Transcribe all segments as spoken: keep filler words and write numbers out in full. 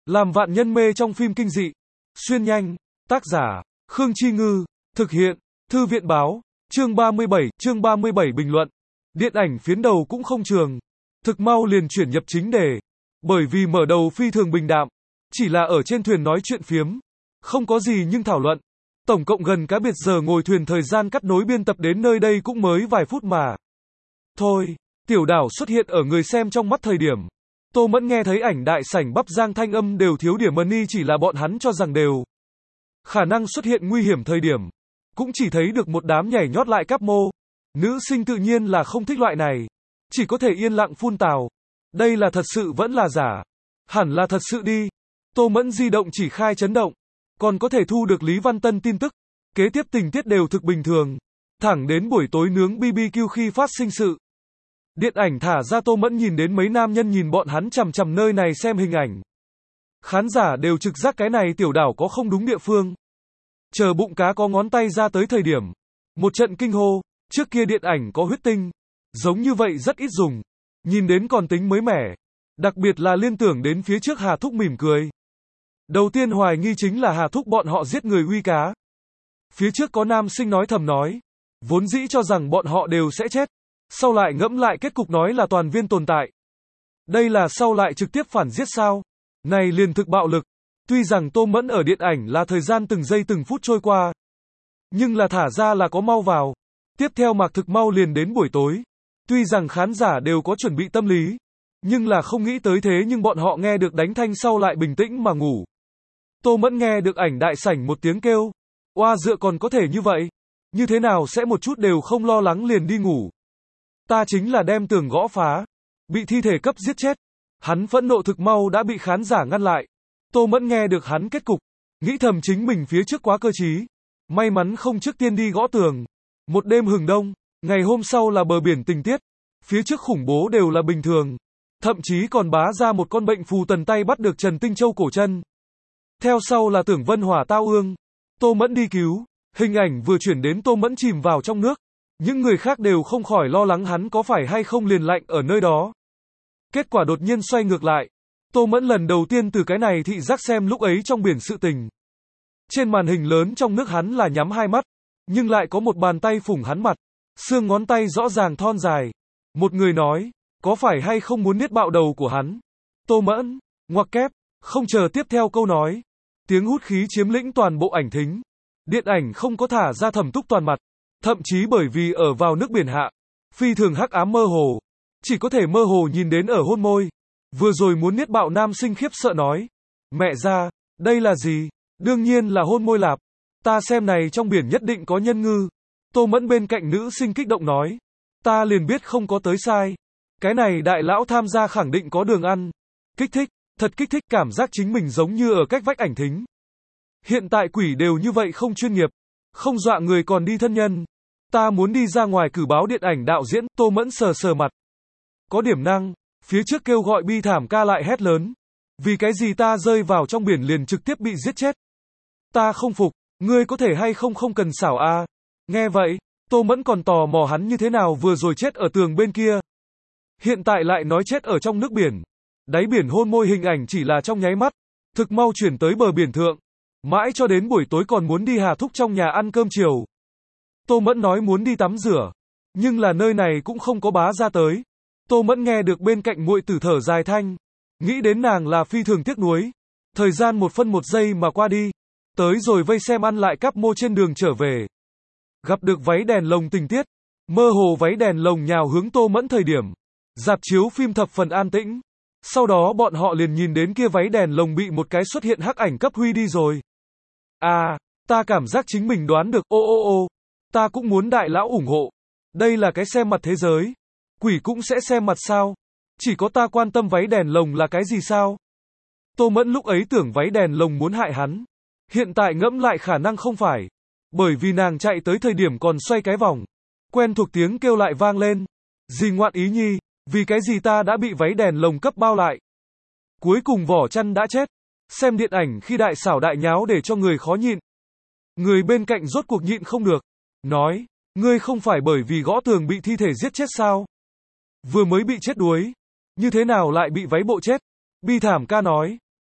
Làm vạn nhân mê trong phim kinh dị. Xuyên nhanh. Tác giả, Khương Chi Ngư. Thực hiện, Thư viện báo. Chương ba mươi bảy, chương ba mươi bảy bình luận. Điện ảnh phiến đầu cũng không trường. Thực mau liền chuyển nhập chính đề. Bởi vì mở đầu phi thường bình đạm. Chỉ là ở trên thuyền nói chuyện phiếm. Không có gì nhưng thảo luận. Tổng cộng gần cá biệt giờ ngồi thuyền thời gian cắt nối biên tập đến nơi đây cũng mới vài phút mà. Thôi, tiểu đảo xuất hiện ở người xem trong mắt thời điểm. Tô Mẫn nghe thấy ảnh đại sảnh bắp giang thanh âm đều thiếu điểm money chỉ là bọn hắn cho rằng đều. Khả năng xuất hiện nguy hiểm thời điểm. Cũng chỉ thấy được một đám nhảy nhót lại cáp mô. Nữ sinh tự nhiên là không thích loại này. Chỉ có thể yên lặng phun tào. Đây là thật sự vẫn là giả. Hẳn là thật sự đi. Tô Mẫn di động chỉ khai chấn động. Còn có thể thu được Lý Văn Tân tin tức. Kế tiếp tình tiết đều thực bình thường. Thẳng đến buổi tối nướng bê bê kiu khi phát sinh sự. Điện ảnh thả ra Tô Mẫn nhìn đến mấy nam nhân nhìn bọn hắn chằm chằm nơi này xem hình ảnh. Khán giả đều trực giác cái này tiểu đảo có không đúng địa phương. Chờ bụng cá có ngón tay ra tới thời điểm. Một trận kinh hô, trước kia điện ảnh có huyết tinh. Giống như vậy rất ít dùng. Nhìn đến còn tính mới mẻ. Đặc biệt là liên tưởng đến phía trước Hà Thúc mỉm cười. Đầu tiên hoài nghi chính là Hà Thúc bọn họ giết người uy cá. Phía trước có nam sinh nói thầm nói. Vốn dĩ cho rằng bọn họ đều sẽ chết. Sau lại ngẫm lại kết cục nói là toàn viên tồn tại. Đây là sau lại trực tiếp phản giết sao? Này liền thực bạo lực. Tuy rằng Tô Mẫn ở điện ảnh là thời gian từng giây từng phút trôi qua. Nhưng là thả ra là có mau vào. Tiếp theo mạc thực mau liền đến buổi tối. Tuy rằng khán giả đều có chuẩn bị tâm lý. Nhưng là không nghĩ tới thế nhưng bọn họ nghe được đánh thanh sau lại bình tĩnh mà ngủ. Tô Mẫn nghe được ảnh đại sảnh một tiếng kêu. Oa dựa còn có thể như vậy. Như thế nào sẽ một chút đều không lo lắng liền đi ngủ. Ta chính là đem tường gõ phá. Bị thi thể cấp giết chết. Hắn phẫn nộ thực mau đã bị khán giả ngăn lại. Tô Mẫn nghe được hắn kết cục. Nghĩ thầm chính mình phía trước quá cơ trí. May mắn không trước tiên đi gõ tường. Một đêm hừng đông. Ngày hôm sau là bờ biển tình tiết. Phía trước khủng bố đều là bình thường. Thậm chí còn bá ra một con bệnh phù tần tay bắt được Trần Tinh Châu cổ chân. Theo sau là Tưởng Vân Hỏa tao ương. Tô Mẫn đi cứu. Hình ảnh vừa chuyển đến Tô Mẫn chìm vào trong nước. Những người khác đều không khỏi lo lắng hắn có phải hay không liền lạnh ở nơi đó. Kết quả đột nhiên xoay ngược lại. Tô Mẫn lần đầu tiên từ cái này thị giác xem lúc ấy trong biển sự tình. Trên màn hình lớn trong nước hắn là nhắm hai mắt. Nhưng lại có một bàn tay phủng hắn mặt. Xương ngón tay rõ ràng thon dài. Một người nói. Có phải hay không muốn niết bạo đầu của hắn? Tô Mẫn. Ngoặc kép. Không chờ tiếp theo câu nói. Tiếng hút khí chiếm lĩnh toàn bộ ảnh thính. Điện ảnh không có thả ra thẩm túc toàn mặt. Thậm chí bởi vì ở vào nước biển hạ. Phi thường hắc ám mơ hồ. Chỉ có thể mơ hồ nhìn đến ở hôn môi. Vừa rồi muốn niết bạo nam sinh khiếp sợ nói. Mẹ ra, đây là gì? Đương nhiên là hôn môi lạp. Ta xem này trong biển nhất định có nhân ngư. Tô Mẫn bên cạnh nữ sinh kích động nói. Ta liền biết không có tới sai. Cái này đại lão tham gia khẳng định có đường ăn. Kích thích, thật kích thích cảm giác chính mình giống như ở cách vách ảnh thính. Hiện tại quỷ đều như vậy không chuyên nghiệp. Không dọa người còn đi thân nhân. Ta muốn đi ra ngoài cử báo điện ảnh đạo diễn. Tô Mẫn sờ sờ mặt. Có điểm năng. Phía trước kêu gọi bi thảm ca lại hét lớn. Vì cái gì ta rơi vào trong biển liền trực tiếp bị giết chết. Ta không phục. Ngươi có thể hay không không cần xảo a à. Nghe vậy. Tô Mẫn còn tò mò hắn như thế nào vừa rồi chết ở tường bên kia. Hiện tại lại nói chết ở trong nước biển. Đáy biển hôn môi hình ảnh chỉ là trong nháy mắt. Thực mau chuyển tới bờ biển thượng. Mãi cho đến buổi tối còn muốn đi Hà Thúc trong nhà ăn cơm chiều. Tô Mẫn nói muốn đi tắm rửa. Nhưng là nơi này cũng không có bá ra tới. Tô Mẫn nghe được bên cạnh muội tử thở dài thanh. Nghĩ đến nàng là phi thường tiếc nuối. Thời gian một phân một giây mà qua đi. Tới rồi vây xem ăn lại cắp mô trên đường trở về. Gặp được váy đèn lồng tình tiết. Mơ hồ váy đèn lồng nhào hướng Tô Mẫn thời điểm. Rạp chiếu phim thập phần an tĩnh. Sau đó bọn họ liền nhìn đến kia váy đèn lồng bị một cái xuất hiện hắc ảnh cấp huy đi rồi. À, ta cảm giác chính mình đoán được, ô ô ô. Ta cũng muốn đại lão ủng hộ. Đây là cái xem mặt thế giới. Quỷ cũng sẽ xem mặt sao? Chỉ có ta quan tâm váy đèn lồng là cái gì sao? Tô Mẫn lúc ấy tưởng váy đèn lồng muốn hại hắn. Hiện tại ngẫm lại khả năng không phải. Bởi vì nàng chạy tới thời điểm còn xoay cái vòng. Quen thuộc tiếng kêu lại vang lên. Gì ngoạn ý nhi, vì cái gì ta đã bị váy đèn lồng cấp bao lại. Cuối cùng vỏ chăn đã chết. Xem điện ảnh khi đại xảo đại nháo để cho người khó nhịn. Người bên cạnh rốt cuộc nhịn không được. Nói, ngươi không phải bởi vì gõ tường bị thi thể giết chết sao? Vừa mới bị chết đuối. Như thế nào lại bị váy bộ chết? Bi thảm ca nói,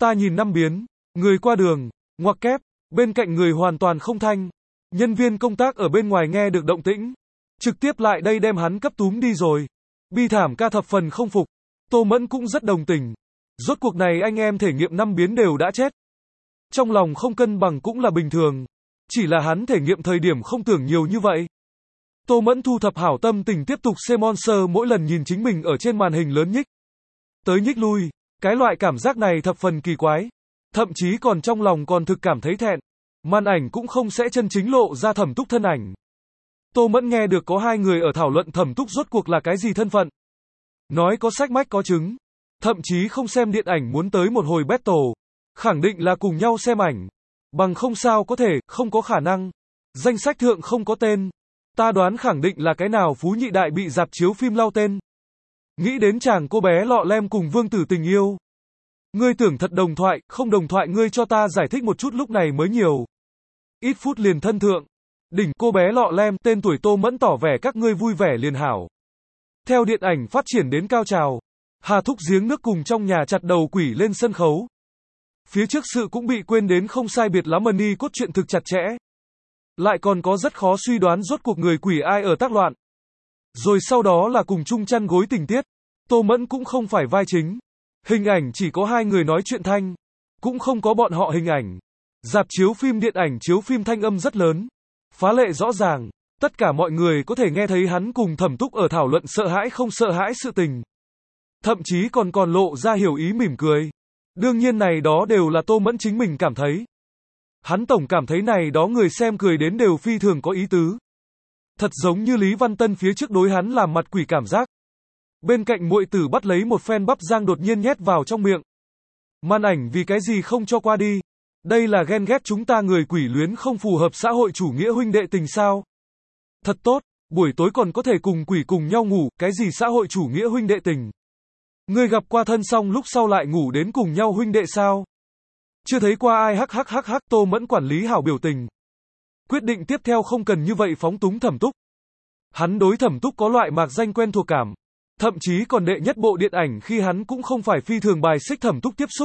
Ta nhìn năm biến, người qua đường, ngoặc kép, bên cạnh người hoàn toàn không thanh. Nhân viên công tác ở bên ngoài nghe được động tĩnh, trực tiếp lại đây đem hắn cấp túm đi rồi. Bi thảm ca thập phần không phục. Tô Mẫn cũng rất đồng tình. Rốt cuộc này anh em thể nghiệm năm biến đều đã chết. Trong lòng không cân bằng cũng là bình thường. Chỉ là hắn thể nghiệm thời điểm không tưởng nhiều như vậy. Tô Mẫn thu thập hảo tâm tình tiếp tục xem Monster mỗi lần nhìn chính mình ở trên màn hình lớn nhích tới nhích lui. Cái loại cảm giác này thập phần kỳ quái. Thậm chí còn trong lòng còn thực cảm thấy thẹn. Màn ảnh cũng không sẽ chân chính lộ ra Thẩm Túc thân ảnh. Tô Mẫn nghe được có hai người ở thảo luận Thẩm Túc rốt cuộc là cái gì thân phận. Nói có sách mách có chứng. Thậm chí không xem điện ảnh muốn tới một hồi battle. Khẳng định là cùng nhau xem ảnh. Bằng không sao có thể, không có khả năng. Danh sách thượng không có tên. Ta đoán khẳng định là cái nào phú nhị đại bị rạp chiếu phim lau tên. Nghĩ đến chàng cô bé lọ lem cùng vương tử tình yêu. Ngươi tưởng thật đồng thoại, không đồng thoại ngươi cho ta giải thích một chút lúc này mới nhiều. Ít phút liền thân thượng. Đỉnh cô bé lọ lem, tên tuổi Tô Mẫn tỏ vẻ các ngươi vui vẻ liền hảo. Theo điện ảnh phát triển đến cao trào, Hà Thúc giếng nước cùng trong nhà chặt đầu quỷ lên sân khấu. Phía trước sự cũng bị quên đến không sai biệt lắm mani cốt truyện thực chặt chẽ. Lại còn có rất khó suy đoán rốt cuộc người quỷ ai ở tác loạn. Rồi sau đó là cùng chung chăn gối tình tiết. Tô Mẫn cũng không phải vai chính. Hình ảnh chỉ có hai người nói chuyện thanh. Cũng không có bọn họ hình ảnh. Rạp chiếu phim điện ảnh chiếu phim thanh âm rất lớn. Phá lệ rõ ràng. Tất cả mọi người có thể nghe thấy hắn cùng Thẩm Túc ở thảo luận sợ hãi không sợ hãi sự tình. Thậm chí còn còn lộ ra hiểu ý mỉm cười. Đương nhiên này đó đều là Tô Mẫn chính mình cảm thấy. Hắn tổng cảm thấy này đó người xem cười đến đều phi thường có ý tứ. Thật giống như Lý Văn Tân phía trước đối hắn làm mặt quỷ cảm giác. Bên cạnh muội tử bắt lấy một phen bắp rang đột nhiên nhét vào trong miệng. Màn ảnh vì cái gì không cho qua đi. Đây là ghen ghét chúng ta người quỷ luyến không phù hợp xã hội chủ nghĩa huynh đệ tình sao. Thật tốt, buổi tối còn có thể cùng quỷ cùng nhau ngủ, cái gì xã hội chủ nghĩa huynh đệ tình. Ngươi gặp qua thân xong lúc sau lại ngủ đến cùng nhau huynh đệ sao? Chưa thấy qua ai hắc hắc hắc hắc. Tô Mẫn quản lý hảo biểu tình. Quyết định tiếp theo không cần như vậy phóng túng Thẩm Túc. Hắn đối Thẩm Túc có loại mạc danh quen thuộc cảm. Thậm chí còn đệ nhất bộ điện ảnh khi hắn cũng không phải phi thường bài xích Thẩm Túc tiếp xúc.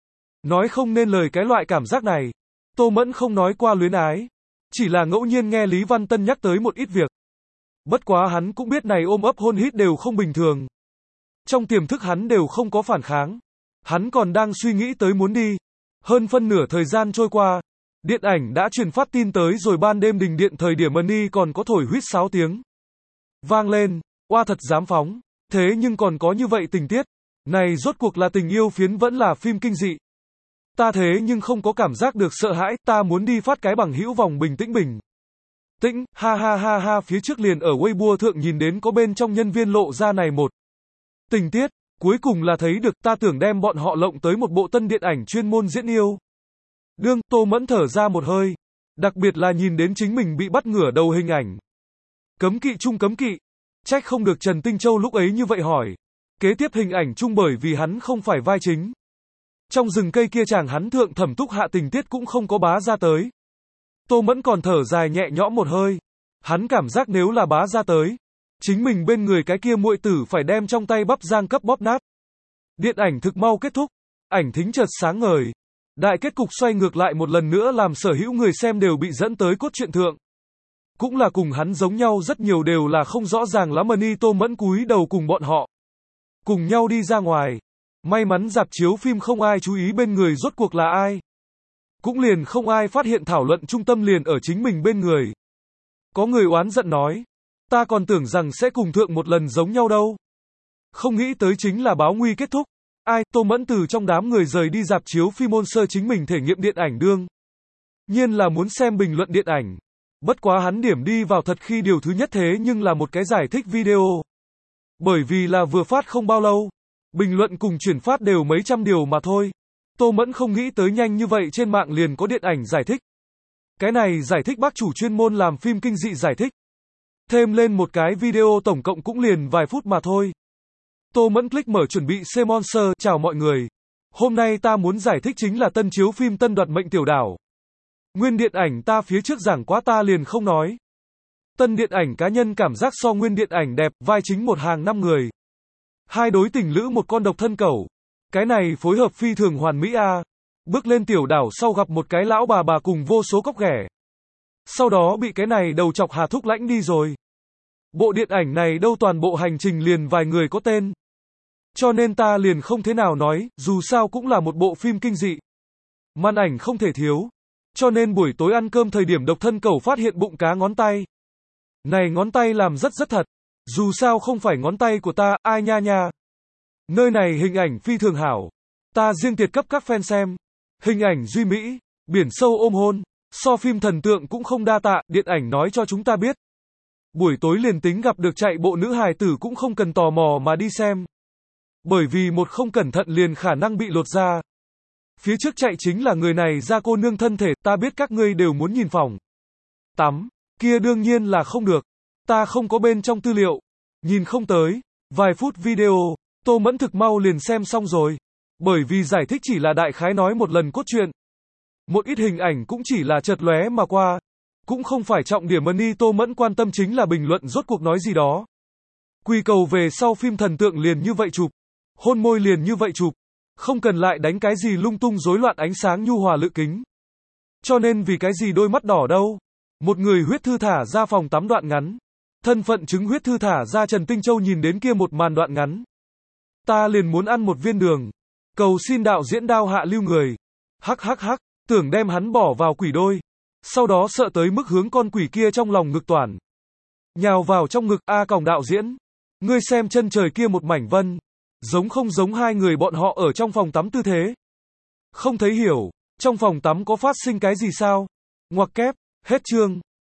Nói không nên lời cái loại cảm giác này. Tô Mẫn không nói qua luyến ái. Chỉ là ngẫu nhiên nghe Lý Văn Tân nhắc tới một ít việc. Bất quá hắn cũng biết này ôm ấp hôn hít đều không bình thường. Trong tiềm thức hắn đều không có phản kháng. Hắn còn đang suy nghĩ tới muốn đi. Hơn phân nửa thời gian trôi qua. Điện ảnh đã truyền phát tin tới rồi ban đêm đình điện thời điểm Money còn có thổi huýt sáo tiếng. Vang lên. Oa thật dám phóng. Thế nhưng còn có như vậy tình tiết. Này rốt cuộc là tình yêu phiến vẫn là phim kinh dị. Ta thế nhưng không có cảm giác được sợ hãi. Ta muốn đi phát cái bằng hữu vòng bình tĩnh bình. Tĩnh, ha ha ha ha. Phía trước liền ở Weibo thượng nhìn đến có bên trong nhân viên lộ ra này một tình tiết. Cuối cùng là thấy được, ta tưởng đem bọn họ lộng tới một bộ tân điện ảnh chuyên môn diễn yêu. Đương, Tô Mẫn thở ra một hơi. Đặc biệt là nhìn đến chính mình bị bắt ngửa đầu hình ảnh. Cấm kỵ chung cấm kỵ. Trách không được Trần Tinh Châu lúc ấy như vậy hỏi. Kế tiếp hình ảnh chung bởi vì hắn không phải vai chính. Trong rừng cây kia chàng hắn thượng Thẩm Túc hạ tình tiết cũng không có bá ra tới. Tô Mẫn còn thở dài nhẹ nhõm một hơi. Hắn cảm giác nếu là bá ra tới. Chính mình bên người cái kia muội tử phải đem trong tay bắp rang cấp bóp nát. Điện ảnh thực mau kết thúc. Ảnh thính chợt sáng ngời. Đại kết cục xoay ngược lại một lần nữa làm sở hữu người xem đều bị dẫn tới cốt truyện thượng. Cũng là cùng hắn giống nhau rất nhiều đều là không rõ ràng lắm Money. Tô Mẫn cúi đầu cùng bọn họ. Cùng nhau đi ra ngoài. May mắn rạp chiếu phim không ai chú ý bên người rốt cuộc là ai. Cũng liền không ai phát hiện thảo luận trung tâm liền ở chính mình bên người. Có người oán giận nói. Ta còn tưởng rằng sẽ cùng thượng một lần giống nhau đâu. Không nghĩ tới chính là báo nguy kết thúc. Ai, Tô Mẫn từ trong đám người rời đi rạp chiếu phim Monster chính mình thể nghiệm điện ảnh đương. Nhiên là muốn xem bình luận điện ảnh. Bất quá hắn điểm đi vào thật khi điều thứ nhất thế nhưng là một cái giải thích video. Bởi vì là vừa phát không bao lâu. Bình luận cùng chuyển phát đều mấy trăm điều mà thôi. Tô Mẫn không nghĩ tới nhanh như vậy trên mạng liền có điện ảnh giải thích. Cái này giải thích bác chủ chuyên môn làm phim kinh dị giải thích. Thêm lên một cái video tổng cộng cũng liền vài phút mà thôi. Tô Mẫn click mở chuẩn bị xem Monster. Chào mọi người. Hôm nay ta muốn giải thích chính là tân chiếu phim Tân Đoạt Mệnh Tiểu Đảo. Nguyên điện ảnh ta phía trước giảng quá ta liền không nói. Tân điện ảnh cá nhân cảm giác so nguyên điện ảnh đẹp, vai chính một hàng năm người. Hai đối tình lữ một con độc thân cẩu. Cái này phối hợp phi thường hoàn mỹ a. Bước lên tiểu đảo sau gặp một cái lão bà bà cùng vô số cóc ghẻ. Sau đó bị cái này đầu chọc Hà Thúc lãnh đi rồi. Bộ điện ảnh này đâu toàn bộ hành trình liền vài người có tên. Cho nên ta liền không thế nào nói, dù sao cũng là một bộ phim kinh dị. Màn ảnh không thể thiếu. Cho nên buổi tối ăn cơm thời điểm độc thân cẩu phát hiện bụng cá ngón tay. Này ngón tay làm rất rất thật. Dù sao không phải ngón tay của ta, ai nha nha. Nơi này hình ảnh phi thường hảo. Ta riêng tiệt cấp các fan xem. Hình ảnh duy mỹ, biển sâu ôm hôn. So phim thần tượng cũng không đa tạ, điện ảnh nói cho chúng ta biết. Buổi tối liền tính gặp được chạy bộ nữ hài tử cũng không cần tò mò mà đi xem. Bởi vì một không cẩn thận liền khả năng bị lột da. Phía trước chạy chính là người này ra cô nương thân thể, ta biết các ngươi đều muốn nhìn phòng tắm, kia đương nhiên là không được. Ta không có bên trong tư liệu. Nhìn không tới, vài phút video, Tô Mẫn thực mau liền xem xong rồi. Bởi vì giải thích chỉ là đại khái nói một lần cốt truyện. Một ít hình ảnh cũng chỉ là chợt lóe mà qua. Cũng không phải trọng điểm Mani Tô Mẫn quan tâm chính là bình luận rốt cuộc nói gì đó. Quy cầu về sau phim thần tượng liền như vậy chụp. Hôn môi liền như vậy chụp. Không cần lại đánh cái gì lung tung rối loạn ánh sáng nhu hòa lự kính. Cho nên vì cái gì đôi mắt đỏ đâu. Một người huyết thư thả ra phòng tắm đoạn ngắn. Thân phận chứng huyết thư thả ra Trần Tinh Châu nhìn đến kia một màn đoạn ngắn. Ta liền muốn ăn một viên đường. Cầu xin đạo diễn đao hạ lưu người. Hắc hắc hắc, tưởng đem hắn bỏ vào quỷ đôi. Sau đó sợ tới mức hướng con quỷ kia trong lòng ngực toàn. Nhào vào trong ngực A còng đạo diễn. Ngươi xem chân trời kia một mảnh vân. Giống không giống hai người bọn họ ở trong phòng tắm tư thế. Không thấy hiểu, trong phòng tắm có phát sinh cái gì sao? Ngoặc kép, hết chương.